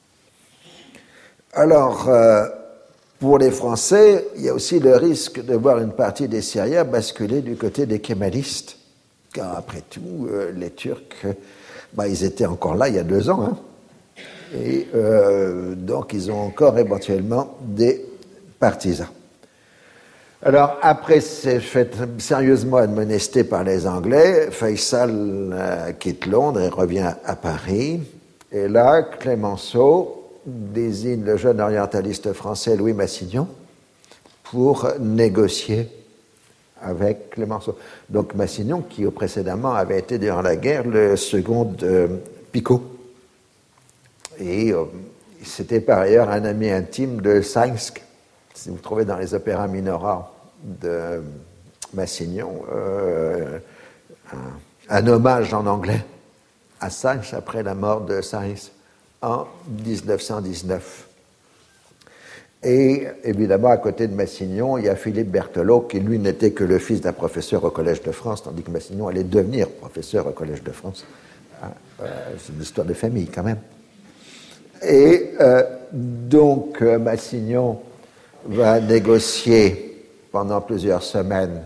Alors, pour les Français, il y a aussi le risque de voir une partie des Syriens basculer du côté des kémalistes, car après tout, les Turcs, ils étaient encore là il y a 2 ans, hein, et donc ils ont encore éventuellement des partisans. Alors, après s'être fait sérieusement admonester par les Anglais, Faysal quitte Londres et revient à Paris, et là, Clémenceau désigne le jeune orientaliste français Louis Massignon pour négocier avec Clémenceau. Donc Massignon, qui précédemment avait été durant la guerre le second de Picot. Et c'était par ailleurs un ami intime de Seinck. Si vous trouvez dans les opéras minora de Massignon un hommage en anglais à Seinck après la mort de Seinck en 1919. Et évidemment, à côté de Massignon, il y a Philippe Berthelot, qui lui n'était que le fils d'un professeur au Collège de France, tandis que Massignon allait devenir professeur au Collège de France. C'est une histoire de famille quand même. Et donc Massignon va négocier pendant plusieurs semaines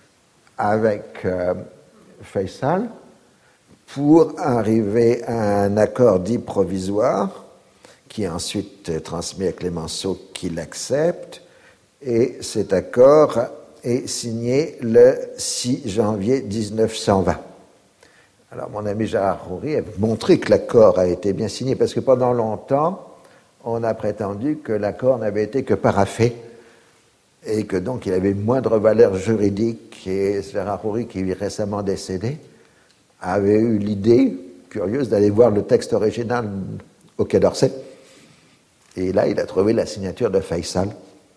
avec Faysal pour arriver à un accord dit provisoire qui est ensuite transmis à Clémenceau qui l'accepte, et cet accord est signé le 6 janvier 1920. Alors mon ami Gérard Roury a montré que l'accord a été bien signé, parce que pendant longtemps on a prétendu que l'accord n'avait été que paraphé et que donc il avait moindre valeur juridique, et Gérard Roury, qui est récemment décédé, avait eu l'idée curieuse d'aller voir le texte original au Quai d'Orsay. Et là, il a trouvé la signature de Faysal.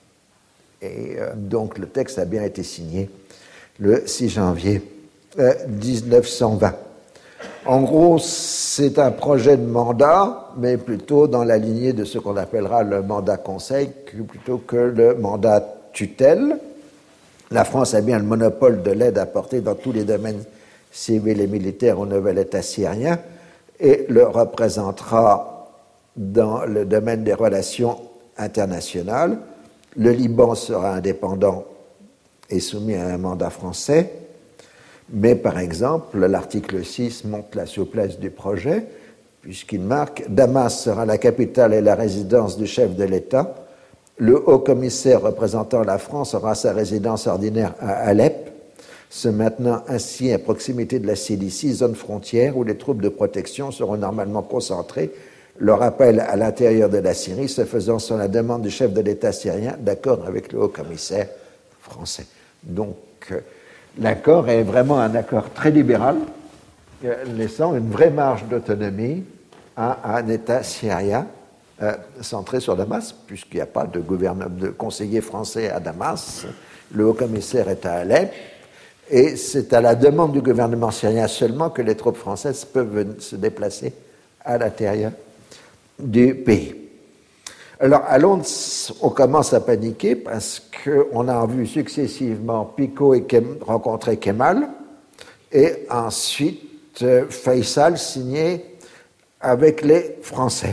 Et donc, le texte a bien été signé le 6 janvier 1920. En gros, c'est un projet de mandat, mais plutôt dans la lignée de ce qu'on appellera le mandat conseil, plutôt que le mandat tutelle. La France a bien le monopole de l'aide apportée dans tous les domaines civils et militaires au nouvel État syrien, et le représentera dans le domaine des relations internationales. Le Liban sera indépendant et soumis à un mandat français, mais par exemple, l'article 6 montre la souplesse du projet, puisqu'il marque « Damas sera la capitale et la résidence du chef de l'État. Le haut-commissaire représentant la France aura sa résidence ordinaire à Alep, se maintenant ainsi à proximité de la Cilicie, zone frontière où les troupes de protection seront normalement concentrées. Leur appel à l'intérieur de la Syrie se faisant sur la demande du chef de l'État syrien, d'accord avec le haut-commissaire français. » Donc, l'accord est vraiment un accord très libéral, laissant une vraie marge d'autonomie à un État syrien centré sur Damas, puisqu'il n'y a pas de conseiller français à Damas. Le haut-commissaire est à Alep. Et c'est à la demande du gouvernement syrien seulement que les troupes françaises peuvent se déplacer à l'intérieur du pays. Alors, à Londres, on commence à paniquer parce qu'on a vu successivement Picot rencontrer Kemal, et ensuite Faysal signer avec les Français.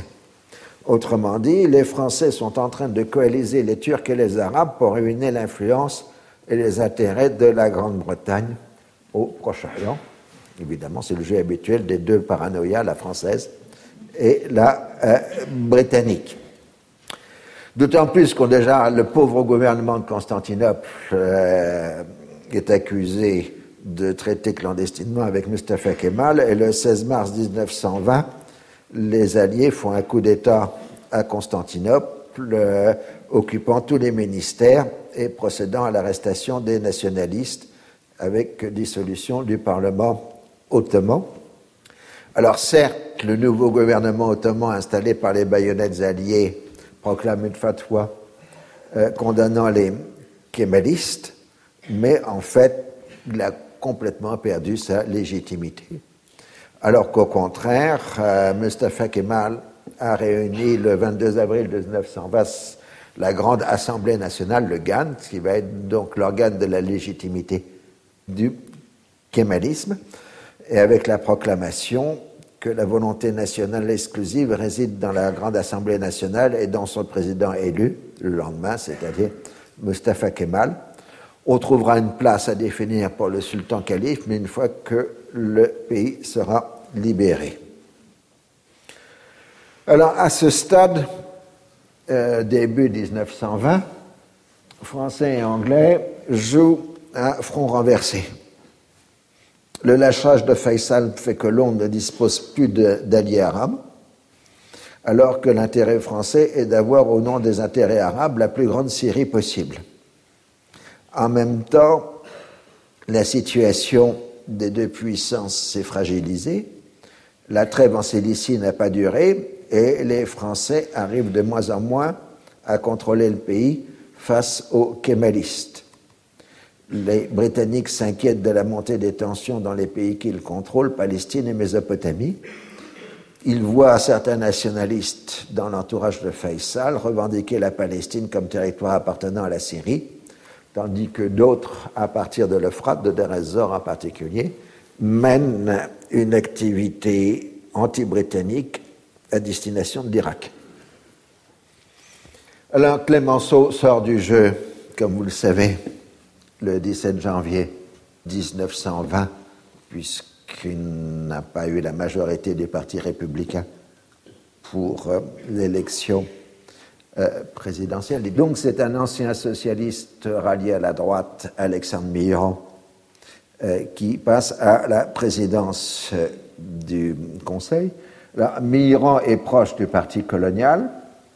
Autrement dit, les Français sont en train de coaliser les Turcs et les Arabes pour ruiner l'influence et les intérêts de la Grande-Bretagne au Proche-Orient. Évidemment, c'est le jeu habituel des deux paranoïas, la française et la britannique. D'autant plus qu'on déjà, le pauvre gouvernement de Constantinople est accusé de traiter clandestinement avec Mustafa Kemal, et le 16 mars 1920, les Alliés font un coup d'État à Constantinople, occupant tous les ministères et procédant à l'arrestation des nationalistes avec dissolution du Parlement ottoman. Alors certes, le nouveau gouvernement ottoman installé par les baïonnettes alliées proclame une fatwa condamnant les kémalistes, mais en fait, il a complètement perdu sa légitimité. Alors qu'au contraire, Mustafa Kemal a réuni le 22 avril 1920 la grande assemblée nationale, le GAN, qui va être donc l'organe de la légitimité du kémalisme, et avec la proclamation que la volonté nationale exclusive réside dans la grande assemblée nationale et dans son président élu le lendemain, c'est-à-dire Mustafa Kemal. On trouvera une place à définir pour le sultan calife, mais une fois que le pays sera libéré. Alors, à ce stade, début 1920, Français et Anglais jouent un front renversé. Le lâchage de Faisal fait que Londres ne dispose plus d'alliés arabes, alors que l'intérêt français est d'avoir, au nom des intérêts arabes, la plus grande Syrie possible. En même temps, la situation des deux puissances s'est fragilisée, la trêve en Cilicie n'a pas duré, et les Français arrivent de moins en moins à contrôler le pays face aux kémalistes. Les Britanniques s'inquiètent de la montée des tensions dans les pays qu'ils contrôlent, Palestine et Mésopotamie. Ils voient certains nationalistes dans l'entourage de Faisal revendiquer la Palestine comme territoire appartenant à la Syrie, tandis que d'autres, à partir de l'Euphrate, de Deir ez-Zor en particulier, mènent une activité anti-britannique à destination de l'Irak. Alors Clemenceau sort du jeu, comme vous le savez, le 17 janvier 1920, puisqu'il n'a pas eu la majorité du Parti républicain pour l'élection présidentielle. Et donc c'est un ancien socialiste rallié à la droite, Alexandre Millerand, qui passe à la présidence du Conseil. Alors, Millerand est proche du Parti colonial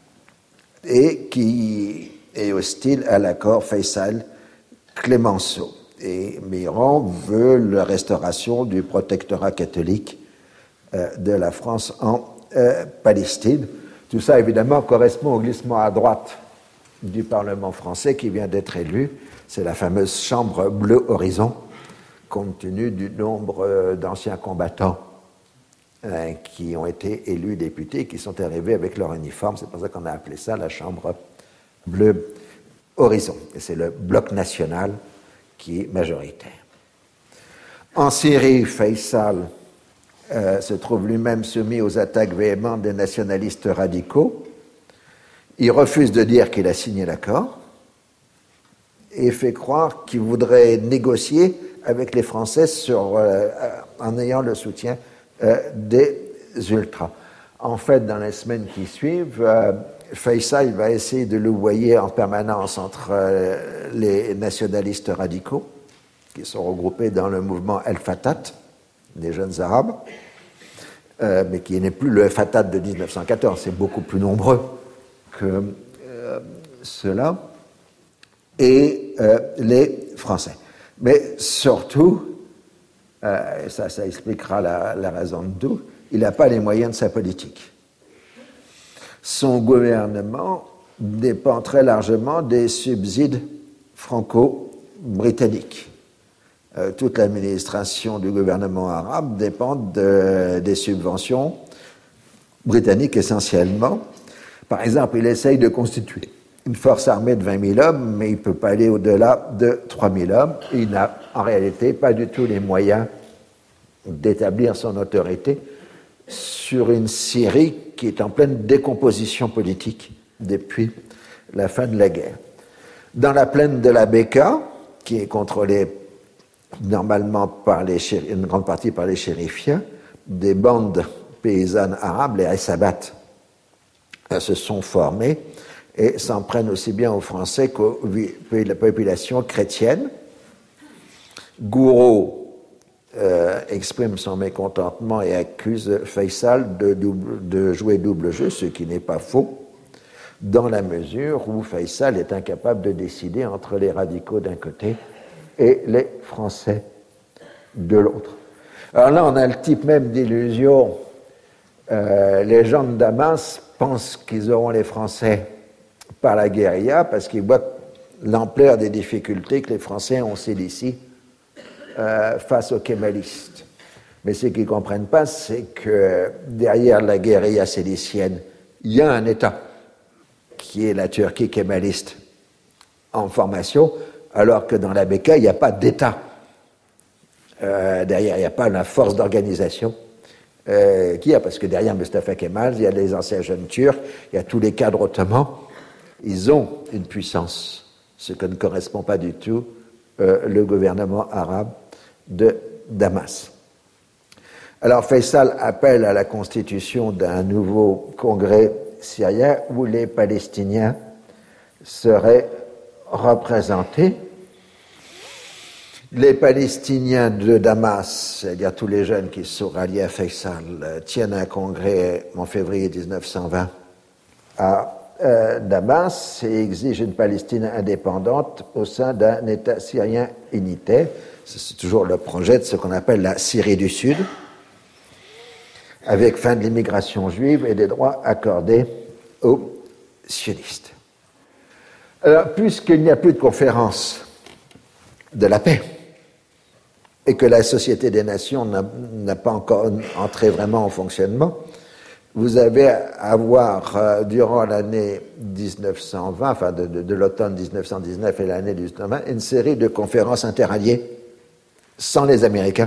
et qui est hostile à l'accord Faisal-Clemenceau. Et Millerand veut la restauration du protectorat catholique de la France en Palestine. Tout ça, évidemment, correspond au glissement à droite du Parlement français qui vient d'être élu. C'est la fameuse Chambre Bleu Horizon, compte tenu du nombre d'anciens combattants qui ont été élus députés, qui sont arrivés avec leur uniforme. C'est pour ça qu'on a appelé ça la Chambre Bleu Horizon. Et c'est le bloc national qui est majoritaire. En Syrie, Faisal se trouve lui-même soumis aux attaques véhémentes des nationalistes radicaux. Il refuse de dire qu'il a signé l'accord et fait croire qu'il voudrait négocier avec les Français en ayant le soutien des ultras. En fait, dans les semaines qui suivent, Faisal va essayer de louvoyer en permanence entre les nationalistes radicaux, qui sont regroupés dans le mouvement El Fatah, des jeunes arabes, mais qui n'est plus le Fatah de 1914, c'est beaucoup plus nombreux que ceux-là, et les Français. Mais surtout, ça expliquera la raison de tout, il n'a pas les moyens de sa politique. Son gouvernement dépend très largement des subsides franco-britanniques. Toute l'administration du gouvernement arabe dépend des subventions britanniques essentiellement. Par exemple, il essaye de constituer une force armée de 20 000 hommes, mais il ne peut pas aller au-delà de 3 000 hommes. Il n'a en réalité pas du tout les moyens d'établir son autorité sur une Syrie qui est en pleine décomposition politique depuis la fin de la guerre. Dans la plaine de la Bekaa, qui est contrôlé normalement par une grande partie par les chérifiens, des bandes paysannes arabes, les Aïsabat, se sont formées et s'en prennent aussi bien aux Français qu'aux la population chrétienne. Gouraud exprime son mécontentement et accuse Faysal de jouer double jeu, ce qui n'est pas faux, dans la mesure où Faysal est incapable de décider entre les radicaux d'un côté et les Français de l'autre. Alors là, on a le type même d'illusion. Les gens de Damas pensent qu'ils auront les Français par la guérilla parce qu'ils voient l'ampleur des difficultés que les Français ont en Cilicie face aux kémalistes. Mais ce qu'ils ne comprennent pas, c'est que derrière la guérilla célicienne, il y a un État qui est la Turquie kémaliste en formation, alors que dans la Bekaa, il n'y a pas d'État. Derrière, il n'y a pas la force d'organisation qu'il y a, parce que derrière Mustafa Kemal, il y a les anciens jeunes Turcs, il y a tous les cadres ottomans. Ils ont une puissance, ce que ne correspond pas du tout le gouvernement arabe de Damas. Alors Faysal appelle à la constitution d'un nouveau congrès syrien où les Palestiniens seraient représentés. Les Palestiniens de Damas, c'est-à-dire tous les jeunes qui sont ralliés à Faysal, tiennent un congrès en février 1920 à Damas et exigent une Palestine indépendante au sein d'un État syrien unitaire. C'est toujours le projet de ce qu'on appelle la Syrie du Sud, avec fin de l'immigration juive et des droits accordés aux sionistes. Alors, puisqu'il n'y a plus de conférence de la paix et que la Société des Nations n'a pas encore entré vraiment en fonctionnement, vous avez à avoir, durant l'année 1920, enfin de l'automne 1919 et l'année 1920, une série de conférences interalliées sans les Américains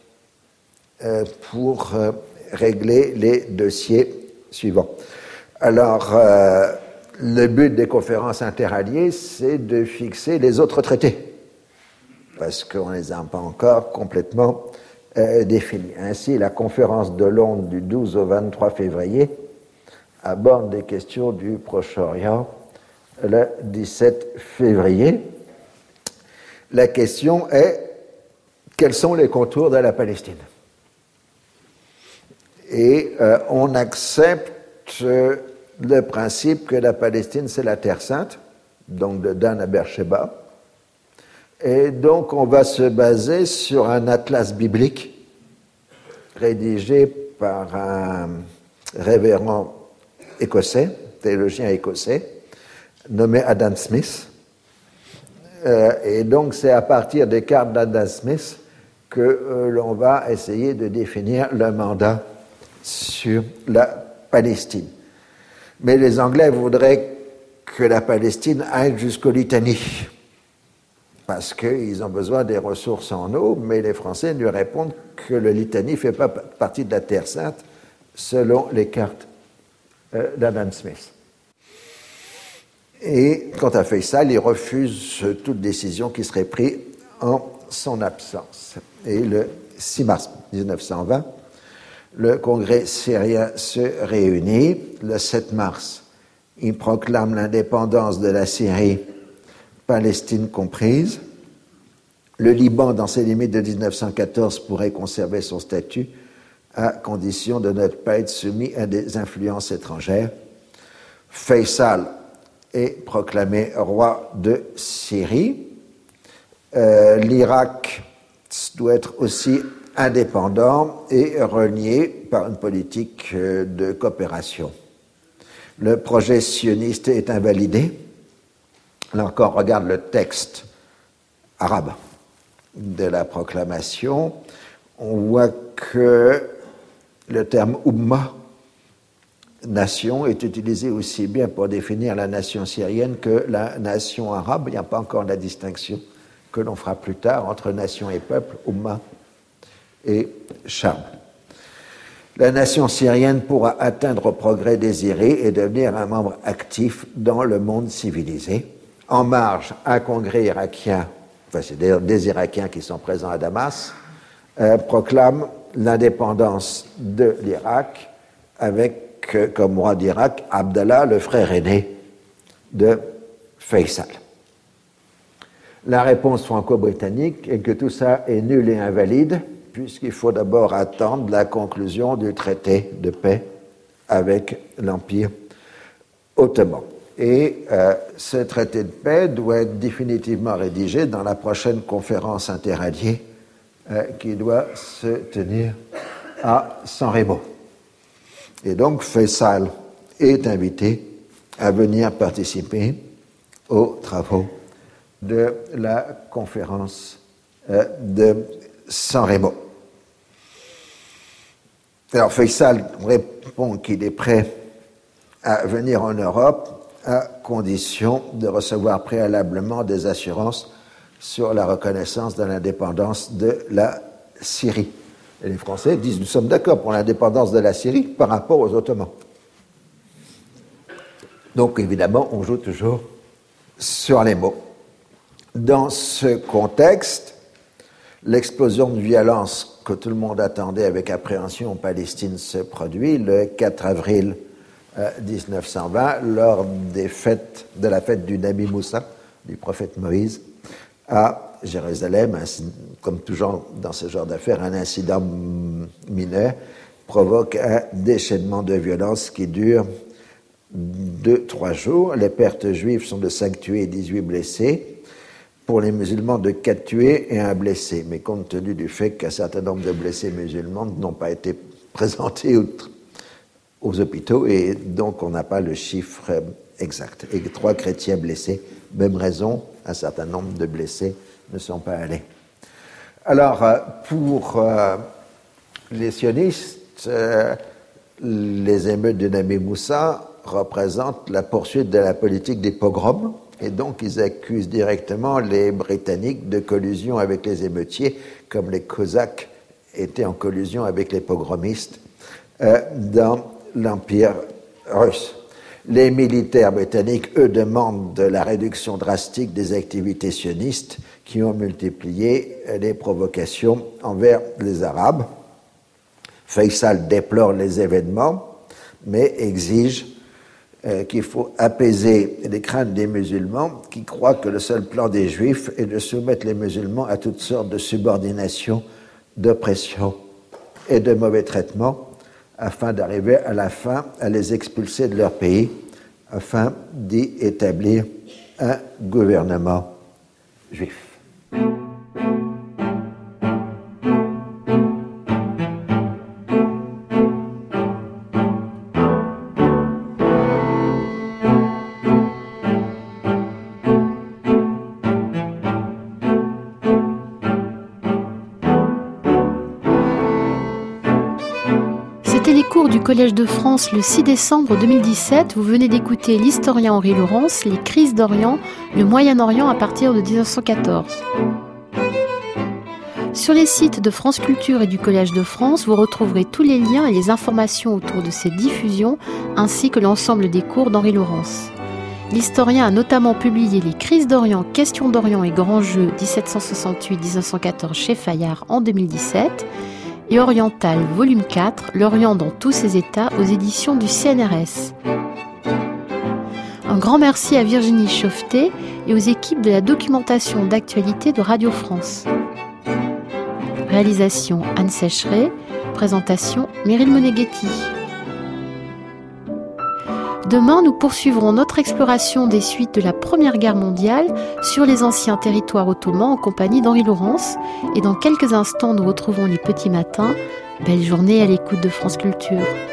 pour régler les dossiers suivants. Alors, le but des conférences interalliées, c'est de fixer les autres traités, parce qu'on ne les a pas encore complètement définis. Ainsi, la conférence de Londres du 12 au 23 février aborde des questions du Proche-Orient le 17 février. La question est, quels sont les contours de la Palestine ? Et on accepte le principe que la Palestine, c'est la Terre Sainte, donc de Dan à Beersheba. Et donc, on va se baser sur un atlas biblique rédigé par un révérend écossais, théologien écossais, nommé Adam Smith. Et donc, c'est à partir des cartes d'Adam Smith que l'on va essayer de définir le mandat sur la Palestine. Mais les Anglais voudraient que la Palestine aille jusqu'au Litanie, parce qu'ils ont besoin des ressources en eau, mais les Français lui répondent que le Litanie ne fait pas partie de la Terre Sainte, selon les cartes d'Adam Smith. Et quant à Faysal, il refuse toute décision qui serait prise en son absence. Et le 6 mars 1920, le Congrès syrien se réunit. Le 7 mars, il proclame l'indépendance de la Syrie, Palestine comprise. Le Liban, dans ses limites de 1914, pourrait conserver son statut à condition de ne pas être soumis à des influences étrangères. Faysal est proclamé roi de Syrie. L'Irak doit être aussi indépendant et relié par une politique de coopération. Le projet sioniste est invalidé. Là encore, on regarde le texte arabe de la proclamation. On voit que le terme « Ummah », nation, est utilisé aussi bien pour définir la nation syrienne que la nation arabe. Il n'y a pas encore la distinction que l'on fera plus tard entre nation et peuple, Ummah et Sham. La nation syrienne pourra atteindre au progrès désiré et devenir un membre actif dans le monde civilisé. En marge, un congrès irakien enfin c'est d'ailleurs des Irakiens qui sont présents à Damas, proclament l'indépendance de l'Irak avec comme roi d'Irak Abdallah, le frère aîné de Faisal. La réponse franco-britannique est que tout ça est nul et invalide, puisqu'il faut d'abord attendre la conclusion du traité de paix avec l'Empire ottoman. Et ce traité de paix doit être définitivement rédigé dans la prochaine conférence interalliée qui doit se tenir à San Remo. Et donc Faisal est invité à venir participer aux travaux de la conférence de San Remo. Alors Faisal répond qu'il est prêt à venir en Europe à condition de recevoir préalablement des assurances sur la reconnaissance de l'indépendance de la Syrie. Et les Français disent « Nous sommes d'accord pour l'indépendance de la Syrie par rapport aux Ottomans ». Donc évidemment, on joue toujours sur les mots. Dans ce contexte, l'explosion de violence que tout le monde attendait avec appréhension en Palestine se produit le 4 avril 1920 lors de la fête du Nabi Moussa, du prophète Moïse, à Jérusalem. Comme toujours dans ce genre d'affaires, un incident mineur provoque un déchaînement de violence qui dure 2-3 jours. Les pertes juives sont de 5 tués et 18 blessés. Pour les musulmans, de 4 tués et 1 blessé. Mais compte tenu du fait qu'un certain nombre de blessés musulmans n'ont pas été présentés aux hôpitaux, et donc on n'a pas le chiffre exact. Et 3 chrétiens blessés, même raison, un certain nombre de blessés ne sont pas allés. Alors, pour les sionistes, les émeutes de Nabi Moussa représentent la poursuite de la politique des pogroms, et donc ils accusent directement les Britanniques de collusion avec les émeutiers, comme les Cosaques étaient en collusion avec les pogromistes dans l'Empire russe. Les militaires britanniques, eux, demandent de la réduction drastique des activités sionistes qui ont multiplié les provocations envers les Arabes. Faisal déplore les événements, mais exige qu'il faut apaiser les craintes des musulmans qui croient que le seul plan des Juifs est de soumettre les musulmans à toutes sortes de subordination, d'oppression et de mauvais traitements, afin d'arriver à la fin à les expulser de leur pays, afin d'y établir un gouvernement juif. Collège de France le 6 décembre 2017. Vous venez d'écouter l'historien Henri Laurence, les crises d'Orient, le Moyen-Orient à partir de 1914. Sur les sites de France Culture et du Collège de France, vous retrouverez tous les liens et les informations autour de ces diffusions, ainsi que l'ensemble des cours d'Henri Laurence. L'historien a notamment publié les crises d'Orient, questions d'Orient et grands jeux 1768-1914 chez Fayard en 2017, et Oriental, volume 4, l'Orient dans tous ses états, aux éditions du CNRS. Un grand merci à Virginie Chauveté et aux équipes de la documentation d'actualité de Radio France. Réalisation Anne Sécheret, présentation Meryl Moneghetti. Demain, nous poursuivrons notre exploration des suites de la Première Guerre mondiale sur les anciens territoires ottomans en compagnie d'Henri Laurence. Et dans quelques instants, nous retrouvons les petits matins. Belle journée à l'écoute de France Culture.